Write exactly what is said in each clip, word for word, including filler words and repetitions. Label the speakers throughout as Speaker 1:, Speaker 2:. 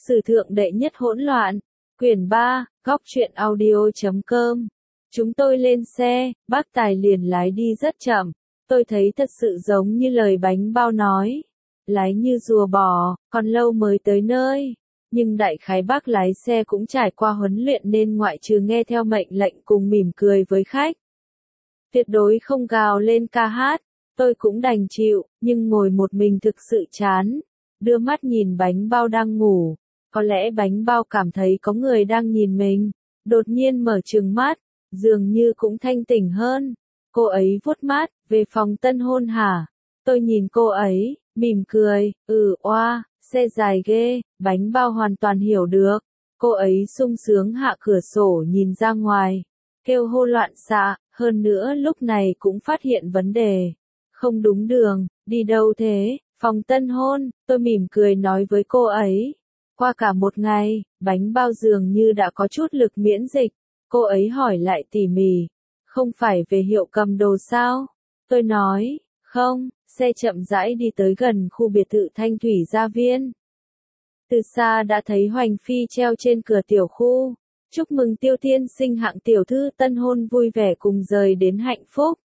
Speaker 1: Sử thượng đệ nhất hỗn loạn. Quyển ba, góc truyện audio chấm com. Chúng tôi lên xe, bác Tài liền lái đi rất chậm. Tôi thấy thật sự giống như lời bánh bao nói. Lái như rùa bò, còn lâu mới tới nơi. Nhưng đại khái bác lái xe cũng trải qua huấn luyện nên ngoại trừ nghe theo mệnh lệnh cùng mỉm cười với khách, tuyệt đối không gào lên ca hát. Tôi cũng đành chịu, nhưng ngồi một mình thực sự chán. Đưa mắt nhìn bánh bao đang ngủ. Có lẽ bánh bao cảm thấy có người đang nhìn mình. Đột nhiên mở trừng mắt, dường như cũng thanh tỉnh hơn. Cô ấy vuốt mắt, về phòng tân hôn hả? Tôi nhìn cô ấy, mỉm cười, ừ oa, xe dài ghê, bánh bao hoàn toàn hiểu được. Cô ấy sung sướng hạ cửa sổ nhìn ra ngoài, kêu hô loạn xạ, hơn nữa lúc này cũng phát hiện vấn đề. Không đúng đường, đi đâu thế? Phòng tân hôn, tôi mỉm cười nói với cô ấy. Qua cả một ngày, bánh bao dường như đã có chút lực miễn dịch. Cô ấy hỏi lại tỉ mỉ, không phải về hiệu cầm đồ sao? Tôi nói, không, xe chậm rãi đi tới gần khu biệt thự Thanh Thủy Gia Viên. Từ xa đã thấy hoành phi treo trên cửa tiểu khu. Chúc mừng Tiêu Tiên sinh hạng tiểu thư tân hôn vui vẻ cùng rời đến hạnh phúc.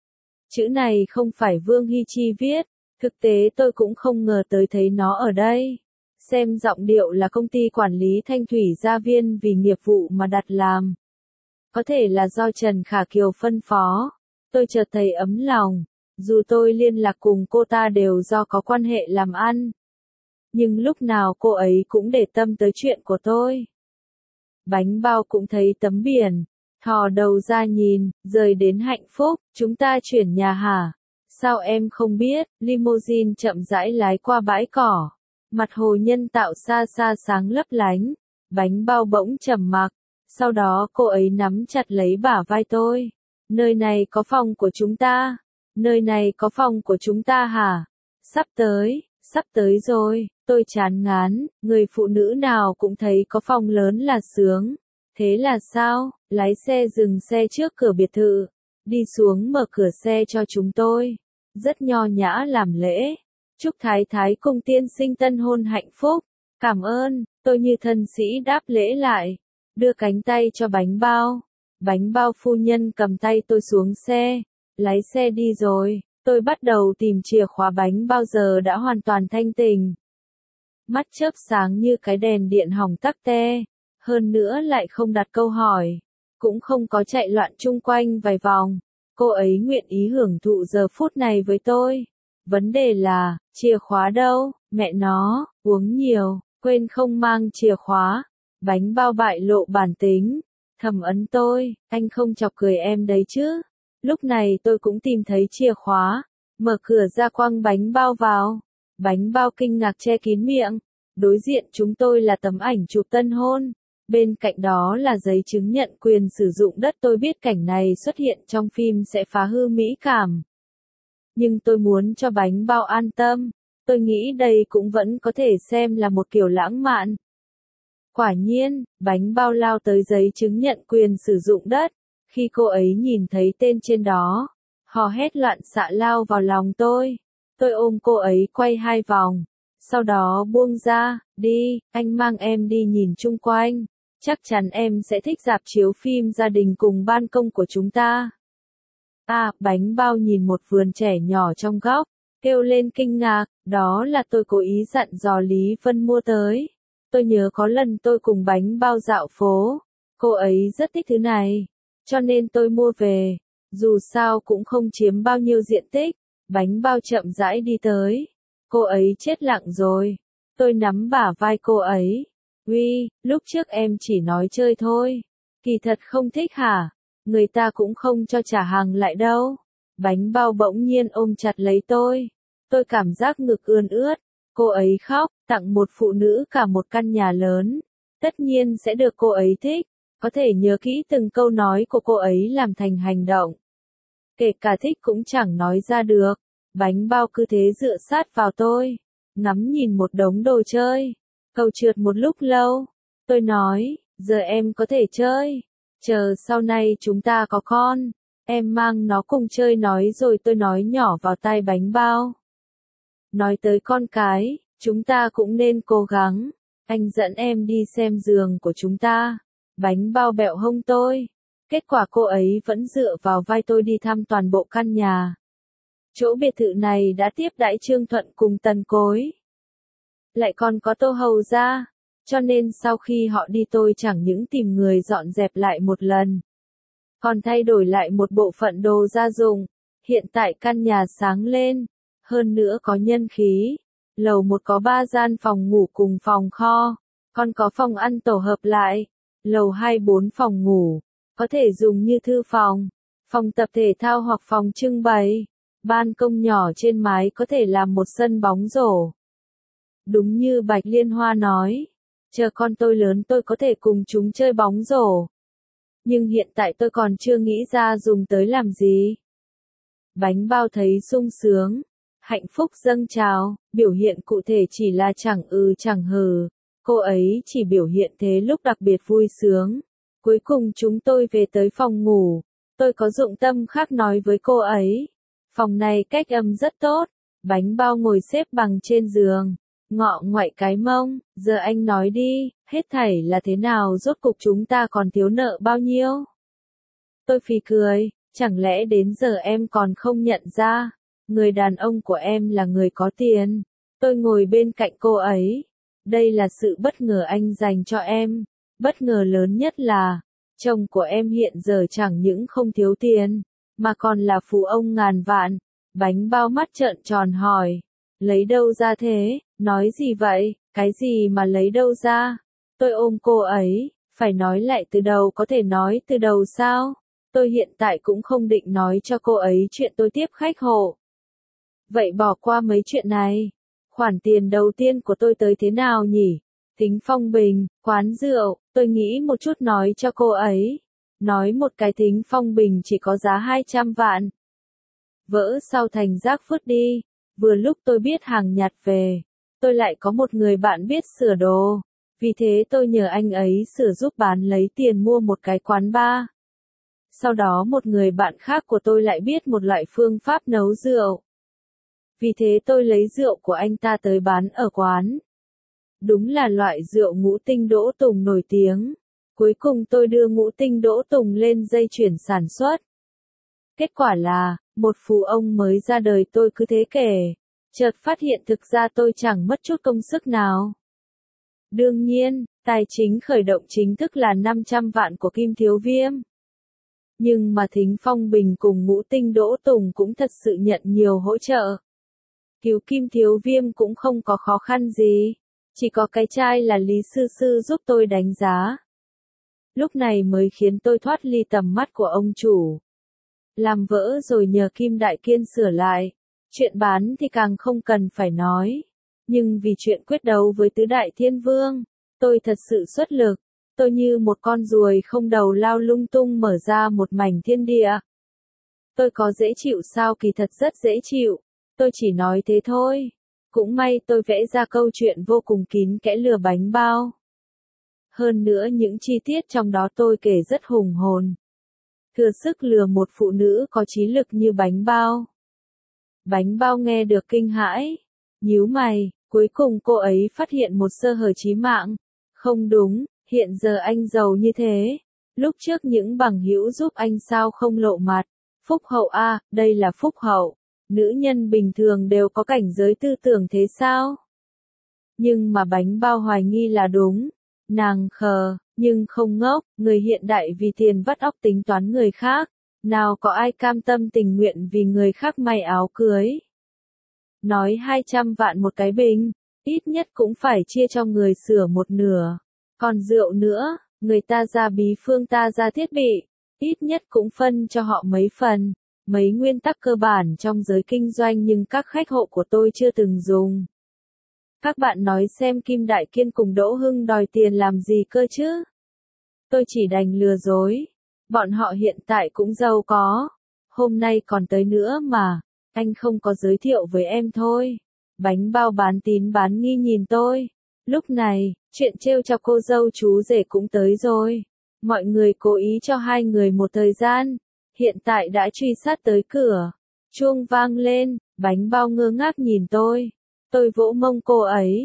Speaker 1: Chữ này không phải Vương Hy Chi viết, thực tế tôi cũng không ngờ tới thấy nó ở đây. Xem giọng điệu là công ty quản lý Thanh Thủy Gia Viên vì nghiệp vụ mà đặt làm. Có thể là do Trần Khả Kiều phân phó. Tôi chợt thấy ấm lòng. Dù tôi liên lạc cùng cô ta đều do có quan hệ làm ăn. Nhưng lúc nào cô ấy cũng để tâm tới chuyện của tôi. Bánh bao cũng thấy tấm biển. Thò đầu ra nhìn, rời đến hạnh phúc, chúng ta chuyển nhà hả? Sao em không biết? Limousine chậm rãi lái qua bãi cỏ. Mặt hồ nhân tạo xa xa sáng lấp lánh. Bánh bao bỗng trầm mặc. Sau đó cô ấy nắm chặt lấy bả vai tôi. Nơi này có phòng của chúng ta. Nơi này có phòng của chúng ta hả? Sắp tới, sắp tới rồi. Tôi chán ngán, người phụ nữ nào cũng thấy có phòng lớn là sướng. Thế là sao? Lái xe dừng xe trước cửa biệt thự. Đi xuống mở cửa xe cho chúng tôi. Rất nho nhã làm lễ. Chúc thái thái cùng tiên sinh tân hôn hạnh phúc. Cảm ơn, tôi như thân sĩ đáp lễ lại. Đưa cánh tay cho bánh bao. Bánh bao phu nhân cầm tay tôi xuống xe. Lái xe đi rồi. Tôi bắt đầu tìm chìa khóa bánh bao giờ đã hoàn toàn thanh tỉnh. Mắt chớp sáng như cái đèn điện hỏng tắc te. Hơn nữa lại không đặt câu hỏi. Cũng không có chạy loạn chung quanh vài vòng. Cô ấy nguyện ý hưởng thụ giờ phút này với tôi. Vấn đề là, chìa khóa đâu? Mẹ nó, uống nhiều, quên không mang chìa khóa. Bánh bao bại lộ bản tính. Thầm ấn tôi, anh không chọc cười em đấy chứ. Lúc này tôi cũng tìm thấy chìa khóa. Mở cửa ra quăng bánh bao vào. Bánh bao kinh ngạc che kín miệng. Đối diện chúng tôi là tấm ảnh chụp tân hôn. Bên cạnh đó là giấy chứng nhận quyền sử dụng đất. Tôi biết cảnh này xuất hiện trong phim sẽ phá hư mỹ cảm. Nhưng tôi muốn cho bánh bao an tâm. Tôi nghĩ đây cũng vẫn có thể xem là một kiểu lãng mạn. Quả nhiên, bánh bao lao tới giấy chứng nhận quyền sử dụng đất. Khi cô ấy nhìn thấy tên trên đó, hò hét loạn xạ lao vào lòng tôi. Tôi ôm cô ấy quay hai vòng. Sau đó buông ra, đi, anh mang em đi nhìn chung quanh. Chắc chắn em sẽ thích rạp chiếu phim gia đình cùng ban công của chúng ta. À, bánh bao nhìn một vườn trẻ nhỏ trong góc, kêu lên kinh ngạc, đó là tôi cố ý dặn dò Lý Vân mua tới. Tôi nhớ có lần tôi cùng bánh bao dạo phố, cô ấy rất thích thứ này, cho nên tôi mua về. Dù sao cũng không chiếm bao nhiêu diện tích. Bánh bao chậm rãi đi tới. Cô ấy chết lặng rồi. Tôi nắm bả vai cô ấy. Uy, lúc trước em chỉ nói chơi thôi. Kỳ thật không thích hả? Người ta cũng không cho trả hàng lại đâu. Bánh bao bỗng nhiên ôm chặt lấy tôi. Tôi cảm giác ngực ươn ướt. Cô ấy khóc, tặng một phụ nữ cả một căn nhà lớn. Tất nhiên sẽ được cô ấy thích. Có thể nhớ kỹ từng câu nói của cô ấy làm thành hành động. Kể cả thích cũng chẳng nói ra được. Bánh bao cứ thế dựa sát vào tôi. Ngắm nhìn một đống đồ chơi. Cầu trượt một lúc lâu. Tôi nói, giờ em có thể chơi. Chờ sau này chúng ta có con. Em mang nó cùng chơi nói rồi tôi nói nhỏ vào tai bánh bao. Nói tới con cái, chúng ta cũng nên cố gắng. Anh dẫn em đi xem giường của chúng ta. Bánh bao bẹo hông tôi. Kết quả cô ấy vẫn dựa vào vai tôi đi thăm toàn bộ căn nhà. Chỗ biệt thự này đã tiếp đãi Trương Thuận cùng Tần Cối. Lại còn có Tô Hầu ra. Cho nên sau khi họ đi tôi chẳng những tìm người dọn dẹp lại một lần. Còn thay đổi lại một bộ phận đồ gia dụng. Hiện tại căn nhà sáng lên. Hơn nữa có nhân khí. Lầu một có ba gian phòng ngủ cùng phòng kho. Còn có phòng ăn tổ hợp lại. Lầu hai bốn phòng ngủ. Có thể dùng như thư phòng. Phòng tập thể thao hoặc phòng trưng bày. Ban công nhỏ trên mái có thể làm một sân bóng rổ. Đúng như Bạch Liên Hoa nói. Chờ con tôi lớn tôi có thể cùng chúng chơi bóng rổ. Nhưng hiện tại tôi còn chưa nghĩ ra dùng tới làm gì. Bánh bao thấy sung sướng. Hạnh phúc dâng trào, biểu hiện cụ thể chỉ là chẳng ừ chẳng hừ. Cô ấy chỉ biểu hiện thế lúc đặc biệt vui sướng. Cuối cùng chúng tôi về tới phòng ngủ. Tôi có dụng tâm khác nói với cô ấy. Phòng này cách âm rất tốt. Bánh bao ngồi xếp bằng trên giường. Ngọ ngoại cái mông. Giờ anh nói đi, hết thảy là thế nào, rốt cục chúng ta còn thiếu nợ bao nhiêu? Tôi phì cười. Chẳng lẽ đến giờ em còn không nhận ra? Người đàn ông của em là người có tiền. Tôi ngồi bên cạnh cô ấy. Đây là sự bất ngờ anh dành cho em. Bất ngờ lớn nhất là, chồng của em hiện giờ chẳng những không thiếu tiền, mà còn là phú ông ngàn vạn. Bánh bao mắt trợn tròn hỏi. Lấy đâu ra thế? Nói gì vậy? Cái gì mà lấy đâu ra? Tôi ôm cô ấy. Phải nói lại từ đầu, có thể nói từ đầu sao? Tôi hiện tại cũng không định nói cho cô ấy chuyện tôi tiếp khách hộ. Vậy bỏ qua mấy chuyện này. Khoản tiền đầu tiên của tôi tới thế nào nhỉ? Tính phong bình, quán rượu, tôi nghĩ một chút nói cho cô ấy. Nói một cái tính phong bình chỉ có giá hai trăm vạn. Vỡ sau thành rác vứt đi. Vừa lúc tôi biết hàng nhặt về. Tôi lại có một người bạn biết sửa đồ. Vì thế tôi nhờ anh ấy sửa giúp bán lấy tiền mua một cái quán bar. Sau đó một người bạn khác của tôi lại biết một loại phương pháp nấu rượu. Vì thế tôi lấy rượu của anh ta tới bán ở quán. Đúng là loại rượu ngũ tinh đỗ tùng nổi tiếng. Cuối cùng tôi đưa ngũ tinh đỗ tùng lên dây chuyển sản xuất. Kết quả là, một phú ông mới ra đời tôi cứ thế kể. Chợt phát hiện thực ra tôi chẳng mất chút công sức nào. Đương nhiên, tài chính khởi động chính thức là năm trăm vạn của Kim Thiếu Viêm. Nhưng mà Thính Phong Bình cùng ngũ tinh đỗ tùng cũng thật sự nhận nhiều hỗ trợ. Cứu Kim Thiếu Viêm cũng không có khó khăn gì. Chỉ có cái trai là Lý Sư Sư giúp tôi đánh giá. Lúc này mới khiến tôi thoát ly tầm mắt của ông chủ. Làm vỡ rồi nhờ Kim Đại Kiên sửa lại. Chuyện bán thì càng không cần phải nói. Nhưng vì chuyện quyết đấu với Tứ Đại Thiên Vương, tôi thật sự xuất lực. Tôi như một con ruồi không đầu lao lung tung mở ra một mảnh thiên địa. Tôi có dễ chịu sao? Kỳ thật rất dễ chịu. Tôi chỉ nói thế thôi. Cũng may tôi vẽ ra câu chuyện vô cùng kín kẽ lừa bánh bao. Hơn nữa những chi tiết trong đó tôi kể rất hùng hồn. Thừa sức lừa một phụ nữ có trí lực như bánh bao. Bánh bao nghe được kinh hãi. Nhíu mày, cuối cùng cô ấy phát hiện một sơ hở chí mạng. Không đúng, hiện giờ anh giàu như thế. Lúc trước những bằng hữu giúp anh sao không lộ mặt. Phúc hậu a, à, đây là phúc hậu. Nữ nhân bình thường đều có cảnh giới tư tưởng thế sao? Nhưng mà bánh bao hoài nghi là đúng. Nàng khờ, nhưng không ngốc, người hiện đại vì tiền vắt óc tính toán người khác. Nào có ai cam tâm tình nguyện vì người khác may áo cưới. Nói hai trăm vạn một cái bình, ít nhất cũng phải chia cho người sửa một nửa. Còn rượu nữa, người ta ra bí phương ta ra thiết bị, ít nhất cũng phân cho họ mấy phần. Mấy nguyên tắc cơ bản trong giới kinh doanh nhưng các khách hộ của tôi chưa từng dùng. Các bạn nói xem Kim Đại Kiên cùng Đỗ Hưng đòi tiền làm gì cơ chứ? Tôi chỉ đành lừa dối. Bọn họ hiện tại cũng giàu có. Hôm nay còn tới nữa mà. Anh không có giới thiệu với em thôi. Bánh bao bán tín bán nghi nhìn tôi. Lúc này, chuyện trêu cho cô dâu chú rể cũng tới rồi. Mọi người cố ý cho hai người một thời gian. Hiện tại đã truy sát tới cửa. Chuông vang lên, bánh bao ngơ ngác nhìn tôi. Tôi vỗ mông cô ấy.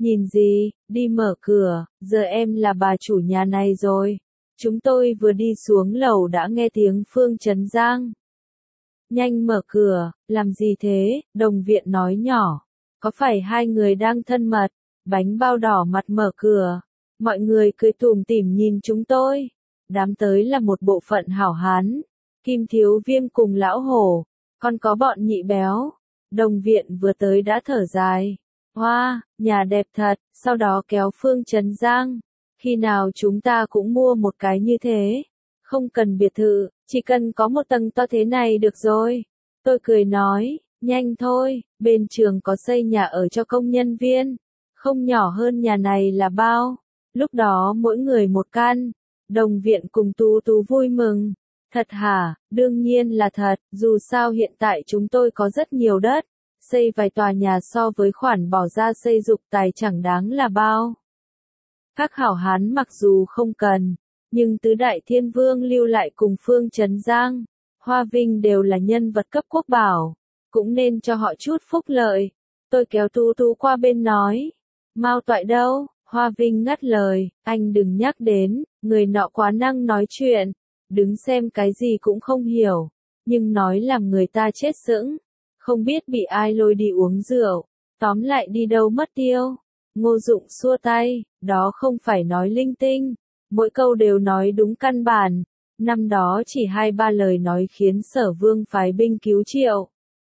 Speaker 1: Nhìn gì, đi mở cửa, giờ em là bà chủ nhà này rồi. Chúng tôi vừa đi xuống lầu đã nghe tiếng Phương Trấn Giang. Nhanh mở cửa, làm gì thế, đồng viện nói nhỏ. Có phải hai người đang thân mật? Bánh bao đỏ mặt mở cửa. Mọi người cười tủm tỉm nhìn chúng tôi. Đám tới là một bộ phận hảo hán. Kim Thiếu Viêm cùng lão hổ. Còn có bọn nhị béo. Đồng viện vừa tới đã thở dài. Hoa, wow, nhà đẹp thật, sau đó kéo Phương Trấn Giang. Khi nào chúng ta cũng mua một cái như thế. Không cần biệt thự, chỉ cần có một tầng to thế này được rồi. Tôi cười nói, nhanh thôi, bên trường có xây nhà ở cho công nhân viên. Không nhỏ hơn nhà này là bao. Lúc đó mỗi người một căn. Đồng viện cùng Tú Tú vui mừng. Thật hả, đương nhiên là thật, dù sao hiện tại chúng tôi có rất nhiều đất. Xây vài tòa nhà so với khoản bỏ ra xây dục tài chẳng đáng là bao. Các hảo hán mặc dù không cần, nhưng tứ đại thiên vương lưu lại cùng Phương Trấn Giang, Hoa Vinh đều là nhân vật cấp quốc bảo, cũng nên cho họ chút phúc lợi. Tôi kéo Tú Tú qua bên nói, Mao Toại đâu? Hoa Vinh ngắt lời, anh đừng nhắc đến, người nọ quá năng nói chuyện, đứng xem cái gì cũng không hiểu, nhưng nói làm người ta chết sững, không biết bị ai lôi đi uống rượu, tóm lại đi đâu mất tiêu. Ngô Dụng xua tay, đó không phải nói linh tinh, mỗi câu đều nói đúng căn bản, năm đó chỉ hai ba lời nói khiến Sở Vương phái binh cứu Triệu.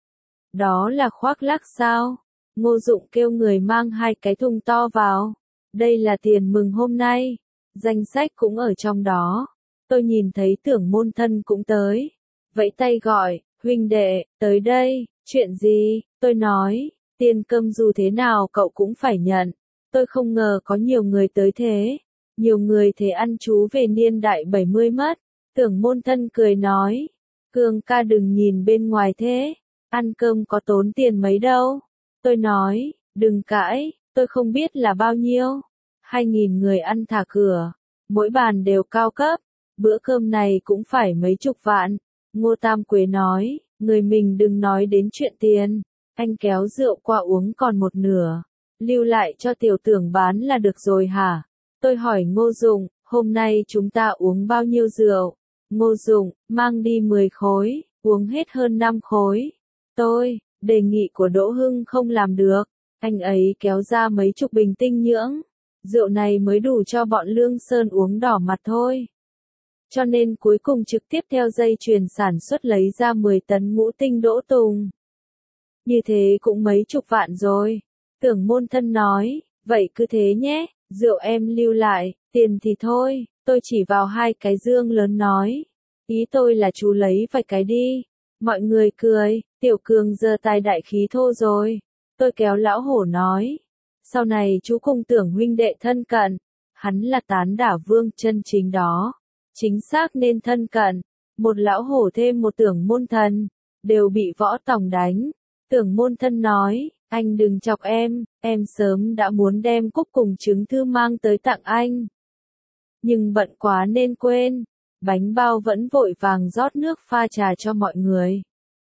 Speaker 1: Đó là khoác lác sao? Ngô Dụng kêu người mang hai cái thùng to vào, đây là tiền mừng hôm nay, danh sách cũng ở trong đó. Tôi nhìn thấy Tưởng Môn Thân cũng tới, vẫy tay gọi, huynh đệ, tới đây, chuyện gì? Tôi nói, tiền cơm dù thế nào cậu cũng phải nhận. Tôi không ngờ có nhiều người tới thế. Nhiều người thế ăn chú về niên đại bảy mươi mất. Tưởng Môn Thân cười nói, Cường ca đừng nhìn bên ngoài thế, ăn cơm có tốn tiền mấy đâu. Tôi nói, đừng cãi, tôi không biết là bao nhiêu. Hai nghìn người ăn thả cửa, mỗi bàn đều cao cấp, bữa cơm này cũng phải mấy chục vạn. Ngô Tam Quế nói, người mình đừng nói đến chuyện tiền, anh kéo rượu qua uống còn một nửa, lưu lại cho tiểu Tưởng bán là được rồi hả? Tôi hỏi Ngô Dụng, hôm nay chúng ta uống bao nhiêu rượu? Ngô Dụng, mang đi mười khối, uống hết hơn năm khối. Tôi, đề nghị của Đỗ Hưng không làm được, anh ấy kéo ra mấy chục bình tinh nhưỡng, rượu này mới đủ cho bọn Lương Sơn uống đỏ mặt thôi. Cho nên cuối cùng trực tiếp theo dây chuyền sản xuất lấy ra mười tấn ngũ tinh đỗ tùng. Như thế cũng mấy chục vạn rồi. Tưởng Môn Thân nói, vậy cứ thế nhé, rượu em lưu lại, tiền thì thôi. Tôi chỉ vào hai cái dương lớn nói, ý tôi là chú lấy vài cái đi. Mọi người cười, Tiểu Cường giờ tài đại khí thô rồi. Tôi kéo lão hổ nói, sau này chú cùng Tưởng huynh đệ thân cận, hắn là tán đả vương chân chính đó. Chính xác nên thân cận, một lão hổ thêm một Tưởng Môn Thần, đều bị Võ Tòng đánh. Tưởng Môn Thân nói, anh đừng chọc em, em sớm đã muốn đem cúc cùng trứng thư mang tới tặng anh. Nhưng bận quá nên quên, bánh bao vẫn vội vàng rót nước pha trà cho mọi người.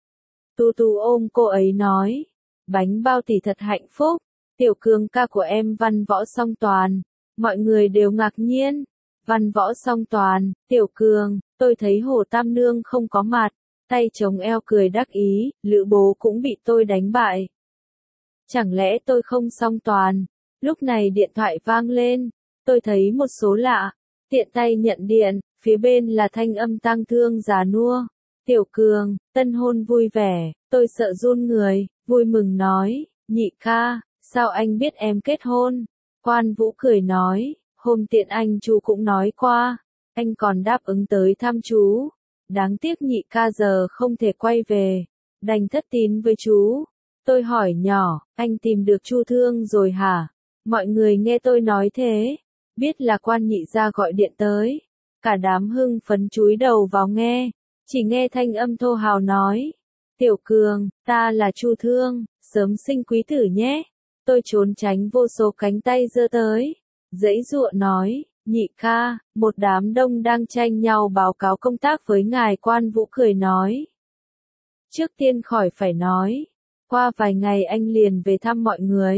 Speaker 1: Tu Tu ôm cô ấy nói, bánh bao tỷ thật hạnh phúc, Tiểu Cường ca của em văn võ song toàn, mọi người đều ngạc nhiên. Văn võ song toàn, Tiểu Cường, tôi thấy Hồ Tam Nương không có mặt, tay chống eo cười đắc ý, Lữ Bố cũng bị tôi đánh bại. Chẳng lẽ tôi không song toàn? Lúc này điện thoại vang lên, tôi thấy một số lạ, tiện tay nhận điện, phía bên là thanh âm tang thương già nua. Tiểu Cường, tân hôn vui vẻ, tôi sợ run người, vui mừng nói, nhị ca, sao anh biết em kết hôn? Quan Vũ cười nói, hôm tiện anh chú cũng nói qua, anh còn đáp ứng tới thăm chú. Đáng tiếc nhị ca giờ không thể quay về, đành thất tín với chú. Tôi hỏi nhỏ, anh tìm được Chu Thương rồi hả? Mọi người nghe tôi nói thế, biết là quan nhị gia gọi điện tới. Cả đám hưng phấn chúi đầu vào nghe, chỉ nghe thanh âm thô hào nói. Tiểu Cường, ta là Chu Thương, sớm sinh quý tử nhé. Tôi trốn tránh vô số cánh tay giơ tới. Dãy dụa nói, nhị ca, một đám đông đang tranh nhau báo cáo công tác với ngài. Quan Vũ cười nói. Trước tiên khỏi phải nói, qua vài ngày anh liền về thăm mọi người.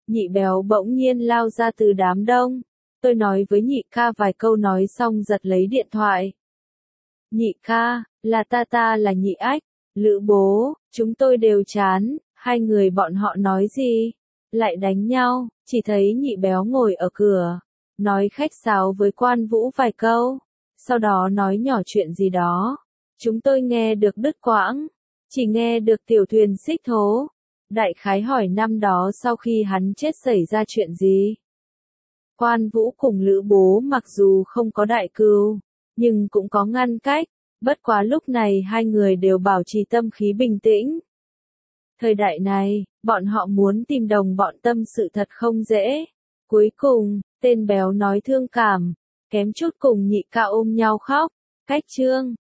Speaker 1: Nhị béo bỗng nhiên lao ra từ đám đông. Tôi nói với nhị ca vài câu nói xong giật lấy điện thoại. Nhị ca, là ta ta là nhị ách, Lữ bố, chúng tôi đều chán, hai người bọn họ nói gì? Lại đánh nhau, chỉ thấy nhị béo ngồi ở cửa, nói khách sáo với Quan Vũ vài câu, sau đó nói nhỏ chuyện gì đó. Chúng tôi nghe được đứt quãng, chỉ nghe được tiểu thuyền xích thố. Đại khái hỏi năm đó sau khi hắn chết xảy ra chuyện gì. Quan Vũ cùng Lữ bố mặc dù không có đại cừu, nhưng cũng có ngăn cách, bất quá lúc này hai người đều bảo trì tâm khí bình tĩnh. Thời đại này, bọn họ muốn tìm đồng bọn tâm sự thật không dễ. Cuối cùng, tên béo nói thương cảm, kém chút cùng nhị ca ôm nhau khóc. Cách chương